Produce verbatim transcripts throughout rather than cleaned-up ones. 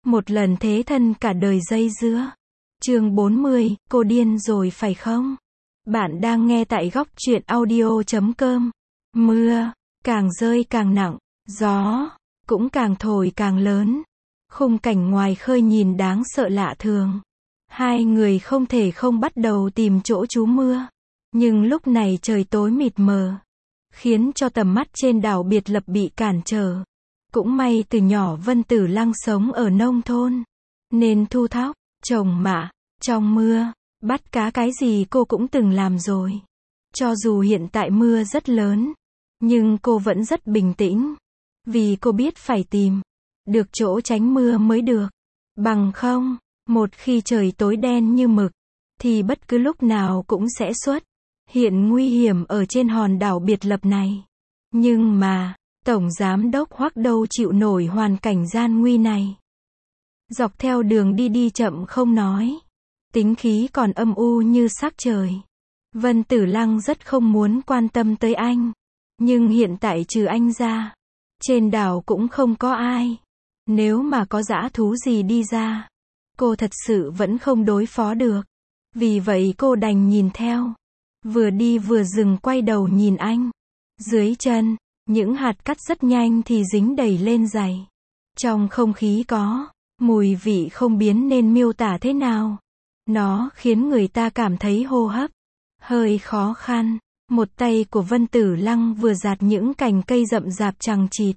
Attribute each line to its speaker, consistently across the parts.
Speaker 1: Một lần thế thân cả đời dây dưa. Chương bốn mươi, cô điên rồi phải không? Bạn đang nghe tại góc truyện audio chấm com. Mưa, càng rơi càng nặng, gió, cũng càng thổi càng lớn. Khung cảnh ngoài khơi nhìn đáng sợ lạ thường. Hai người không thể không bắt đầu tìm chỗ trú mưa. Nhưng lúc này trời tối mịt mờ, khiến cho tầm mắt trên đảo biệt lập bị cản trở. Cũng may từ nhỏ Vân Tử Lăng sống ở nông thôn, nên thu thóc, trồng mạ, trong mưa, bắt cá cái gì cô cũng từng làm rồi. Cho dù hiện tại mưa rất lớn, nhưng cô vẫn rất bình tĩnh. Vì cô biết phải tìm được chỗ tránh mưa mới được. Bằng không, một khi trời tối đen như mực, thì bất cứ lúc nào cũng sẽ xuất hiện nguy hiểm ở trên hòn đảo biệt lập này. Nhưng mà, Tổng Giám đốc Hoắc đâu chịu nổi hoàn cảnh gian nguy này. Dọc theo đường đi đi chậm không nói. Tính khí còn âm u như sắc trời. Vân Tử Lăng rất không muốn quan tâm tới anh. Nhưng hiện tại trừ anh ra, trên đảo cũng không có ai. Nếu mà có dã thú gì đi ra, cô thật sự vẫn không đối phó được. Vì vậy cô đành nhìn theo. Vừa đi vừa dừng quay đầu nhìn anh. Dưới chân, những hạt cát rất nhanh thì dính đầy lên giày. Trong không khí có mùi vị không biến nên miêu tả thế nào. Nó khiến người ta cảm thấy hô hấp hơi khó khăn. Một tay của Vân Tử Lăng vừa giạt những cành cây rậm rạp chằng chịt,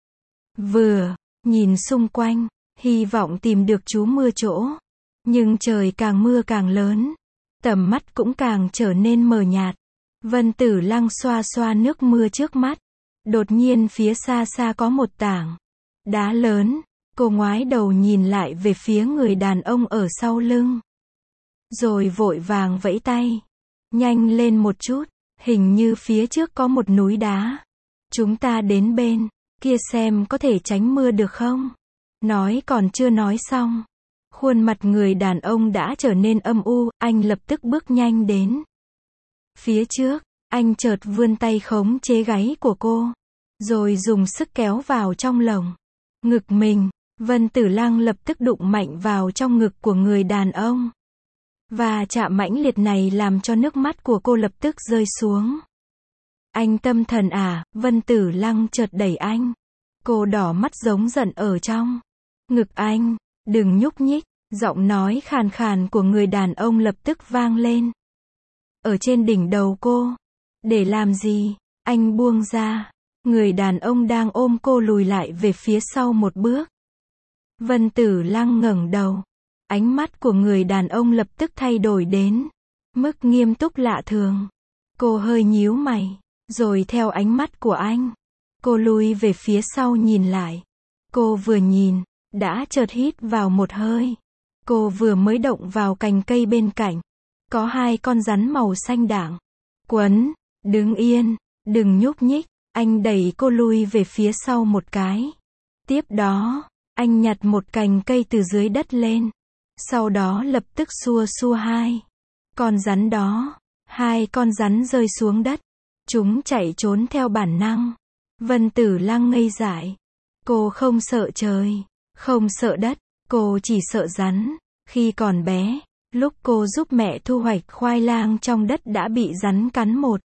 Speaker 1: vừa nhìn xung quanh, hy vọng tìm được trú mưa chỗ. Nhưng trời càng mưa càng lớn, tầm mắt cũng càng trở nên mờ nhạt. Vân Tử Lăng xoa xoa nước mưa trước mắt. Đột nhiên phía xa xa có một tảng đá lớn. Cô ngoái đầu nhìn lại về phía người đàn ông ở sau lưng, rồi vội vàng vẫy tay. Nhanh lên một chút, hình như phía trước có một núi đá. Chúng ta đến bên kia xem có thể tránh mưa được không? Nói còn chưa nói xong, khuôn mặt người đàn ông đã trở nên âm u. Anh lập tức bước nhanh đến phía trước. Anh chợt vươn tay khống chế gáy của cô, rồi dùng sức kéo vào trong lồng ngực mình. Vân Tử Lăng lập tức đụng mạnh vào trong ngực của người đàn ông. Và chạm mãnh liệt này làm cho nước mắt của cô lập tức rơi xuống. Anh tâm thần à? Vân Tử Lăng chợt đẩy anh. Cô đỏ mắt giống giận ở trong ngực anh. Đừng nhúc nhích. Giọng nói khàn khàn của người đàn ông lập tức vang lên ở trên đỉnh đầu cô. Để làm gì? Anh buông ra. Người đàn ông đang ôm cô lùi lại về phía sau một bước. Vân Tử Lăng ngẩng đầu. Ánh mắt của người đàn ông lập tức thay đổi đến mức nghiêm túc lạ thường. Cô hơi nhíu mày, rồi theo ánh mắt của anh, cô lùi về phía sau nhìn lại. Cô vừa nhìn, đã chợt hít vào một hơi. Cô vừa mới động vào cành cây bên cạnh, có hai con rắn màu xanh đảng quấn. Đứng yên, đừng nhúc nhích. Anh đẩy cô lui về phía sau một cái. Tiếp đó, anh nhặt một cành cây từ dưới đất lên. Sau đó lập tức xua xua hai con rắn đó. Hai con rắn rơi xuống đất. Chúng chạy trốn theo bản năng. Vân Tử Lăng ngây dại. Cô không sợ trời, không sợ đất, cô chỉ sợ rắn. Khi còn bé, lúc cô giúp mẹ thu hoạch khoai lang trong đất đã bị rắn cắn một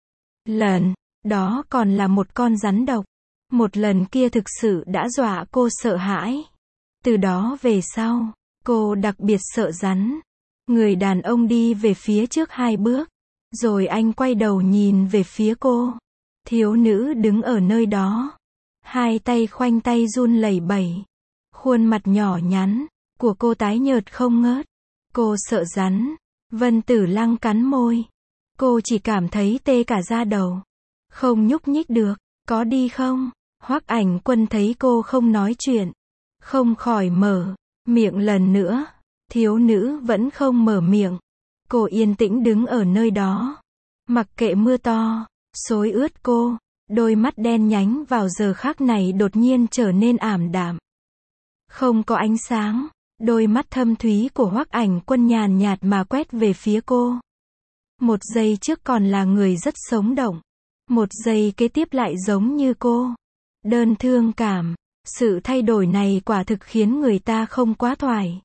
Speaker 1: lần. Đó còn là một con rắn độc. Một lần kia thực sự đã dọa cô sợ hãi. Từ đó về sau, cô đặc biệt sợ rắn. Người đàn ông đi về phía trước hai bước, rồi anh quay đầu nhìn về phía cô. Thiếu nữ đứng ở nơi đó, hai tay khoanh tay run lẩy bẩy. Khuôn mặt nhỏ nhắn của cô tái nhợt không ngớt. Cô sợ rắn. Vân Tử Lăng cắn môi. Cô chỉ cảm thấy tê cả da đầu. Không nhúc nhích được. Có đi không? Hoắc Ảnh Quân thấy cô không nói chuyện, không khỏi mở miệng lần nữa. Thiếu nữ vẫn không mở miệng. Cô yên tĩnh đứng ở nơi đó, mặc kệ mưa to xối ướt cô. Đôi mắt đen nhánh vào giờ khắc này đột nhiên trở nên ảm đạm, không có ánh sáng. Đôi mắt thâm thúy của Hoắc Ảnh Quân nhàn nhạt mà quét về phía cô. Một giây trước còn là người rất sống động, một giây kế tiếp lại giống như cô, đơn thương cảm, Sự thay đổi này quả thực khiến người ta không quá thoải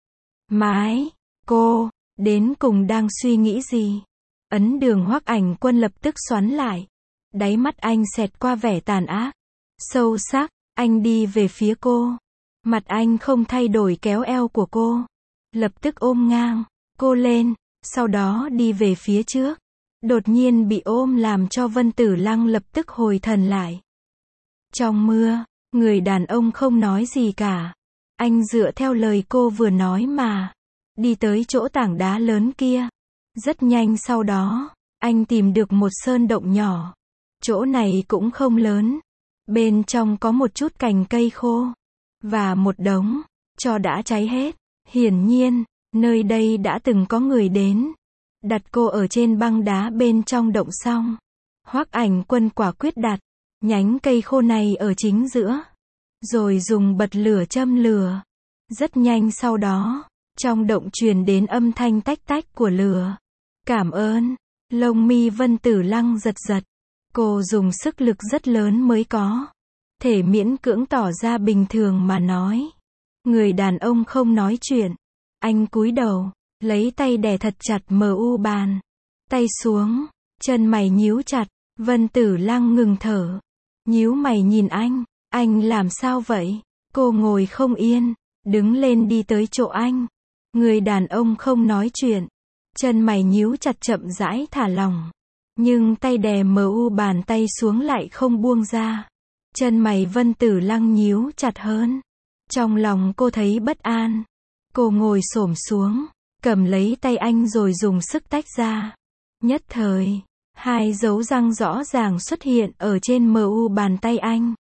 Speaker 1: mái. Cô, đến cùng đang suy nghĩ gì? Ấn Đường Hoắc Ảnh Quân lập tức xoắn lại. Đáy mắt anh xẹt qua vẻ tàn ác, sâu sắc, anh đi về phía cô. Mặt anh không thay đổi kéo eo của cô. Lập tức ôm ngang cô lên, sau đó đi về phía trước. Đột nhiên bị ôm làm cho Vân Tử Lăng lập tức hồi thần lại. Trong mưa, người đàn ông không nói gì cả. Anh dựa theo lời cô vừa nói mà đi tới chỗ tảng đá lớn kia. Rất nhanh sau đó, anh tìm được một sơn động nhỏ. Chỗ này cũng không lớn. Bên trong có một chút cành cây khô và một đống tro đã cháy hết. Hiển nhiên, nơi đây đã từng có người đến. Đặt cô ở trên băng đá bên trong động xong, Hoắc Ảnh Quân quả quyết đặt nhánh cây khô này ở chính giữa, rồi dùng bật lửa châm lửa. Rất nhanh sau đó, trong động truyền đến âm thanh tách tách của lửa. Cảm ơn. Lông mi Vân Tử Lăng giật giật. Cô dùng sức lực rất lớn mới có thể miễn cưỡng tỏ ra bình thường mà nói. Người đàn ông không nói chuyện. Anh cúi đầu, lấy tay đè thật chặt mờ u bàn tay xuống, chân mày nhíu chặt. Vân Tử Lăng ngừng thở, nhíu mày nhìn anh. Anh làm sao vậy? Cô ngồi không yên, đứng lên đi tới chỗ anh. Người đàn ông không nói chuyện, chân mày nhíu chặt chậm rãi thả lỏng. Nhưng tay đè mờ u bàn tay xuống lại không buông ra. Chân mày Vân Tử Lăng nhíu chặt hơn. Trong lòng cô thấy bất an. Cô ngồi xổm xuống, cầm lấy tay anh rồi dùng sức tách ra. Nhất thời, hai dấu răng rõ ràng xuất hiện ở trên mờ u bàn tay anh.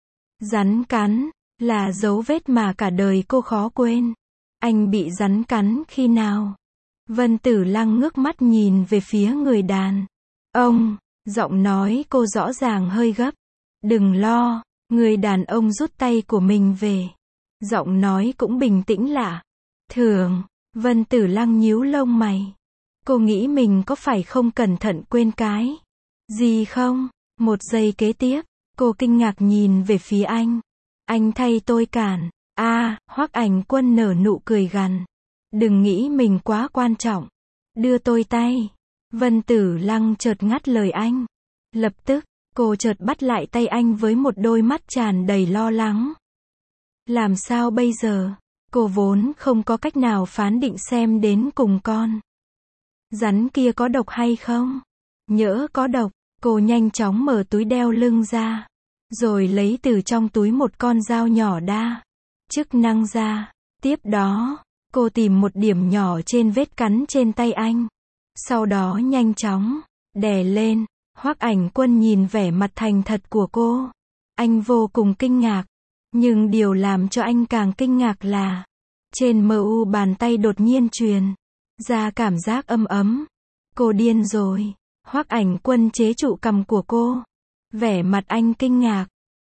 Speaker 1: Rắn cắn, là dấu vết mà cả đời cô khó quên. Anh bị rắn cắn khi nào? Vân Tử Lăng ngước mắt nhìn về phía người đàn ông, giọng nói cô rõ ràng hơi gấp. Đừng lo. Người đàn ông rút tay của mình về. Giọng nói cũng bình tĩnh lạ thường. Vân Tử Lăng nhíu lông mày. Cô nghĩ mình có phải không cẩn thận quên cái gì không? Một giây kế tiếp, cô kinh ngạc nhìn về phía anh. Anh thay tôi cản. A, à, Hoắc Ảnh Quân nở nụ cười gằn. Đừng nghĩ mình quá quan trọng. Đưa tôi tay. Vân Tử Lăng chợt ngắt lời anh. Lập tức, cô chợt bắt lại tay anh với một đôi mắt tràn đầy lo lắng. Làm sao bây giờ? Cô vốn không có cách nào phán định xem đến cùng con rắn kia có độc hay không. Nhỡ có độc, cô nhanh chóng mở túi đeo lưng ra, rồi lấy từ trong túi một con dao nhỏ đa chức năng ra. Tiếp đó, cô tìm một điểm nhỏ trên vết cắn trên tay anh. Sau đó nhanh chóng đè lên. Hoắc Ảnh Quân nhìn vẻ mặt thành thật của cô. Anh vô cùng kinh ngạc. Nhưng điều làm cho anh càng kinh ngạc là trên mờ u bàn tay đột nhiên truyền ra cảm giác ấm ấm. Cô điên rồi. Hoắc Ảnh Quân chế trụ cằm của cô. Vẻ mặt anh kinh ngạc.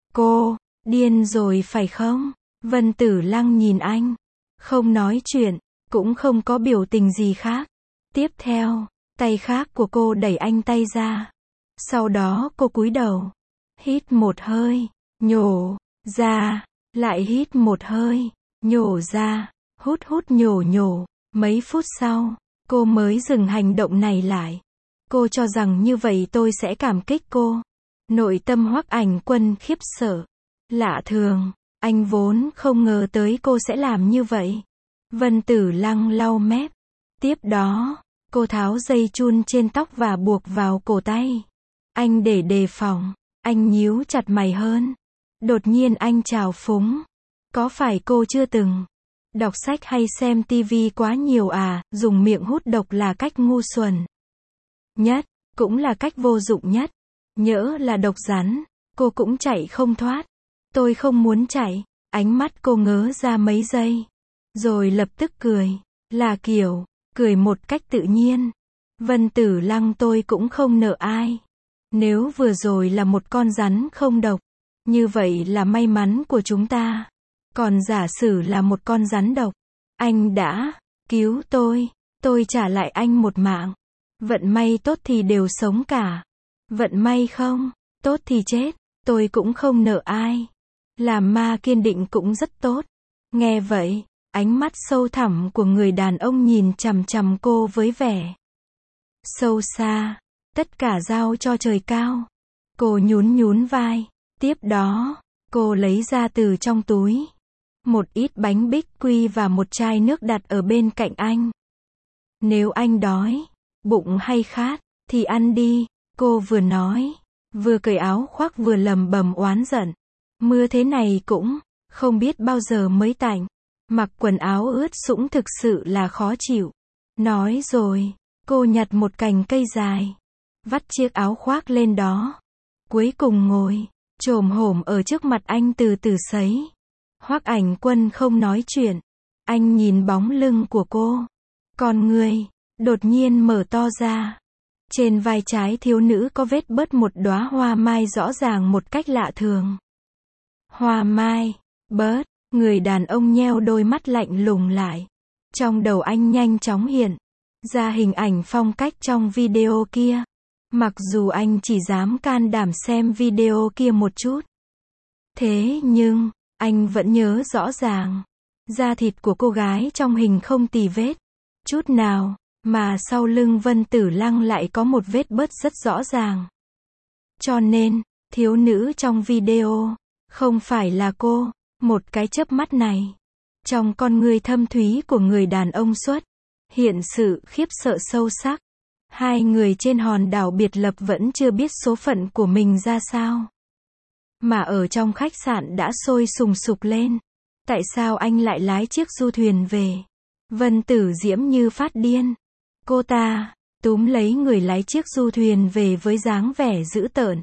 Speaker 1: Cô điên rồi phải không? Vân Tử Lăng nhìn anh, không nói chuyện, cũng không có biểu tình gì khác. Tiếp theo, tay khác của cô đẩy anh tay ra. Sau đó cô cúi đầu, hít một hơi, nhổ ra, lại hít một hơi, nhổ ra, hút hút nhổ nhổ. Mấy phút sau, cô mới dừng hành động này lại. Cô cho rằng như vậy tôi sẽ cảm kích cô. Nội tâm Hoắc Ảnh Quân khiếp sợ. Lạ thường, anh vốn không ngờ tới cô sẽ làm như vậy. Vân Tử Lăng lau mép. Tiếp đó, cô tháo dây chun trên tóc và buộc vào cổ tay anh để đề phòng. Anh nhíu chặt mày hơn. Đột nhiên anh trào phúng. Có phải cô chưa từng đọc sách hay xem tivi quá nhiều à? Dùng miệng hút độc là cách ngu xuẩn nhất, cũng là cách vô dụng nhất. Nhỡ là độc rắn, cô cũng chạy không thoát. Tôi không muốn chạy. Ánh mắt cô ngớ ra mấy giây, rồi lập tức cười. Là kiểu cười một cách tự nhiên. Vân Tử Lăng, tôi cũng không nợ ai. Nếu vừa rồi là một con rắn không độc, như vậy là may mắn của chúng ta. Còn giả sử là một con rắn độc, anh đã cứu tôi, tôi trả lại anh một mạng. Vận may tốt thì đều sống cả. Vận may không tốt thì chết, tôi cũng không nợ ai. Làm ma kiên định cũng rất tốt. Nghe vậy, ánh mắt sâu thẳm của người đàn ông nhìn chằm chằm cô với vẻ sâu xa. Tất cả giao cho trời cao. Cô nhún nhún vai. Tiếp đó, cô lấy ra từ trong túi một ít bánh bích quy và một chai nước đặt ở bên cạnh anh. Nếu anh đói, bụng hay khát, thì ăn đi, cô vừa nói, vừa cởi áo khoác vừa lầm bầm oán giận. Mưa thế này cũng không biết bao giờ mới tạnh. Mặc quần áo ướt sũng thực sự là khó chịu. Nói rồi, cô nhặt một cành cây dài, vắt chiếc áo khoác lên đó. Cuối cùng ngồi chồm hổm ở trước mặt anh từ từ sấy. Hoắc Ảnh Quân không nói chuyện. Anh nhìn bóng lưng của cô. Con người đột nhiên mở to ra. Trên vai trái thiếu nữ có vết bớt một đóa hoa mai rõ ràng một cách lạ thường. Hoa mai, bớt, người đàn ông nheo đôi mắt lạnh lùng lại. Trong đầu anh nhanh chóng hiện ra hình ảnh phong cách trong video kia. Mặc dù anh chỉ dám can đảm xem video kia một chút. Thế nhưng, anh vẫn nhớ rõ ràng. Da thịt của cô gái trong hình không tì vết chút nào, mà sau lưng Vân Tử Lăng lại có một vết bớt rất rõ ràng. Cho nên, thiếu nữ trong video không phải là cô. Một cái chớp mắt này, trong con người thâm thúy của người đàn ông xuất hiện sự khiếp sợ sâu sắc. Hai người trên hòn đảo biệt lập vẫn chưa biết số phận của mình ra sao. Mà ở trong khách sạn đã sôi sùng sục lên. Tại sao anh lại lái chiếc du thuyền về? Vân Tử Diễm như phát điên. Cô ta túm lấy người lái chiếc du thuyền về với dáng vẻ dữ tợn.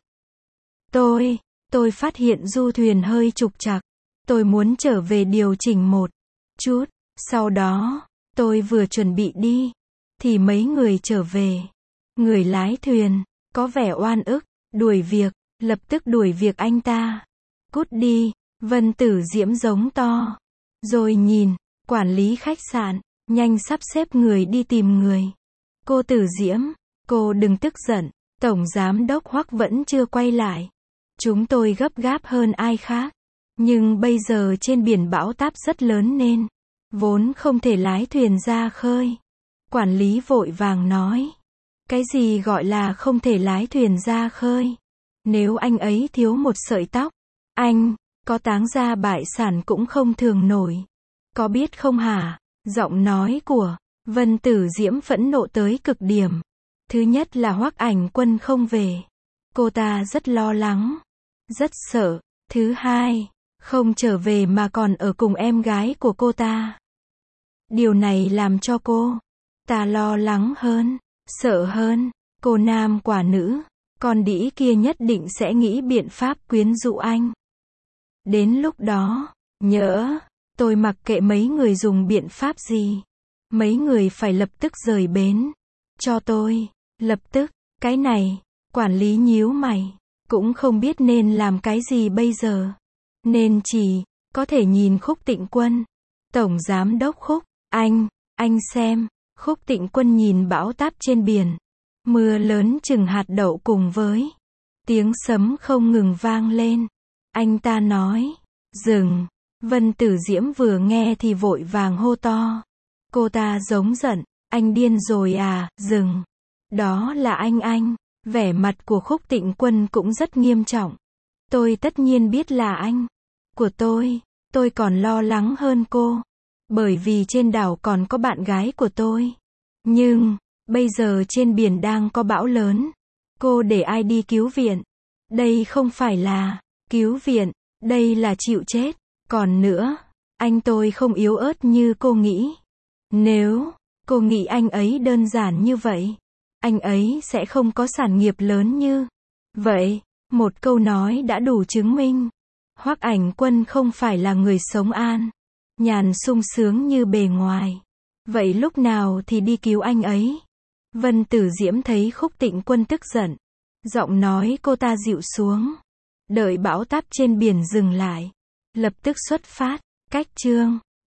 Speaker 1: Tôi, tôi phát hiện du thuyền hơi trục trặc. Tôi muốn trở về điều chỉnh một chút. Sau đó, tôi vừa chuẩn bị đi, thì mấy người trở về. Người lái thuyền có vẻ oan ức, đuổi việc, lập tức đuổi việc anh ta. Cút đi, Vân Tử Diễm giống to. Rồi nhìn, quản lý khách sạn, nhanh sắp xếp người đi tìm người. Cô Tử Diễm, cô đừng tức giận, Tổng Giám đốc Hoắc vẫn chưa quay lại. Chúng tôi gấp gáp hơn ai khác. Nhưng bây giờ trên biển bão táp rất lớn nên vốn không thể lái thuyền ra khơi. Quản lý vội vàng nói. Cái gì gọi là không thể lái thuyền ra khơi? Nếu anh ấy thiếu một sợi tóc, anh có táng ra bại sản cũng không thường nổi. Có biết không hả? Giọng nói của Vân Tử Diễm phẫn nộ tới cực điểm. Thứ nhất là Hoắc Ảnh Quân không về. Cô ta rất lo lắng, rất sợ. Thứ hai, không trở về mà còn ở cùng em gái của cô ta. Điều này làm cho cô ta lo lắng hơn, sợ hơn. Cô nam quả nữ, con đĩ kia nhất định sẽ nghĩ biện pháp quyến rũ anh. Đến lúc đó, nhỡ, tôi mặc kệ mấy người dùng biện pháp gì. Mấy người phải lập tức rời bến. Cho tôi, lập tức, cái này, quản lý nhíu mày, cũng không biết nên làm cái gì bây giờ. Nên chỉ có thể nhìn Khúc Tịnh Quân. Tổng Giám đốc Khúc, anh, anh xem. Khúc Tịnh Quân nhìn bão táp trên biển. Mưa lớn chừng hạt đậu cùng với tiếng sấm không ngừng vang lên. Anh ta nói, dừng. Vân Tử Diễm vừa nghe thì vội vàng hô to. Cô ta giống giận, anh điên rồi à, dừng. Đó là anh anh. Vẻ mặt của Khúc Tịnh Quân cũng rất nghiêm trọng. Tôi tất nhiên biết là anh. Của tôi, tôi còn lo lắng hơn cô. Bởi vì trên đảo còn có bạn gái của tôi. Nhưng, bây giờ trên biển đang có bão lớn. Cô để ai đi cứu viện? Đây không phải là cứu viện, đây là chịu chết. Còn nữa, anh tôi không yếu ớt như cô nghĩ. Nếu cô nghĩ anh ấy đơn giản như vậy, anh ấy sẽ không có sản nghiệp lớn như vậy. Một câu nói đã đủ chứng minh. Hoắc Ảnh Quân không phải là người sống an nhàn sung sướng như bề ngoài. Vậy lúc nào thì đi cứu anh ấy? Vân Tử Diễm thấy Khúc Tịnh Quân tức giận. Giọng nói cô ta dịu xuống. Đợi bão táp trên biển dừng lại. Lập tức xuất phát. Cách chương